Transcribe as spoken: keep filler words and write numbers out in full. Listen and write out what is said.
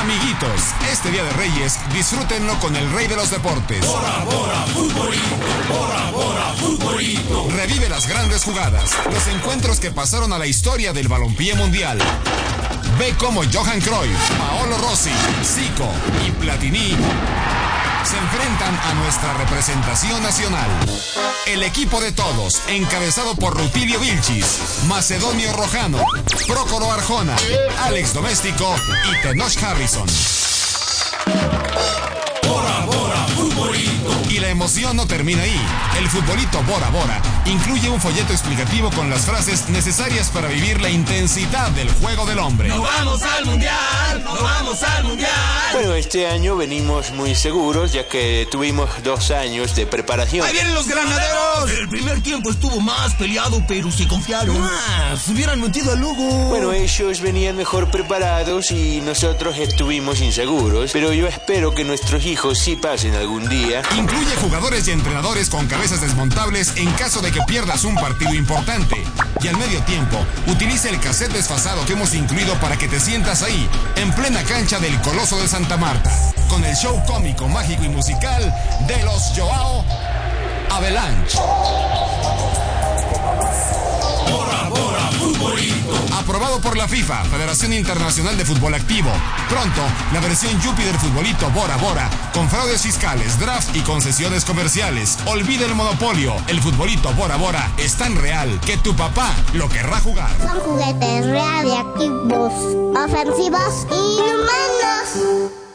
Amiguitos, este Día de Reyes, disfrútenlo con el rey de los deportes. Bora, Bora, futbolito, Bora, Bora, futbolito. Revive las grandes jugadas, los encuentros que pasaron a la historia del balompié mundial. Ve cómo Johan Cruyff, Paolo Rossi, Zico y Platini se enfrentan a nuestra representación nacional. El equipo de todos, encabezado por Rutilio Vilchis, Macedonio Rojano, Prócoro Arjona, Alex Doméstico y Tenoch Harrison. Bora, Bora, futbolito. Y la emoción no termina ahí. El futbolito Bora Bora incluye un folleto explicativo con las frases necesarias para vivir la intensidad del juego del hombre. ¡Nos vamos al mundial! ¡Nos vamos al mundial! Bueno, este año venimos muy seguros ya que tuvimos dos años de preparación. ¡Ahí vienen los granaderos! El primer tiempo estuvo más peleado, pero se confiaron. ¡Ah! Se hubieran metido al Lugo. Bueno, ellos venían mejor preparados y nosotros estuvimos inseguros, pero yo espero que nuestros hijos sí pasen algún día. Incluye jugadores y entrenadores con cabezas desmontables en caso de que pierdas un partido importante. Y al medio tiempo, utiliza el cassette desfasado que hemos incluido para que te sientas ahí, en plena cancha del Coloso de Santa Marta, con el show cómico, mágico y musical de los Joao Avalanche. Bora, Bora, futbolito. Aprobado por la FIFA, Federación Internacional de Fútbol Activo. Pronto, la versión Yupi del futbolito Bora Bora, con fraudes fiscales, draft y concesiones comerciales. Olvida el monopolio. El futbolito Bora Bora es tan real que tu papá lo querrá jugar. Son juguetes radiactivos, ofensivos y humanos.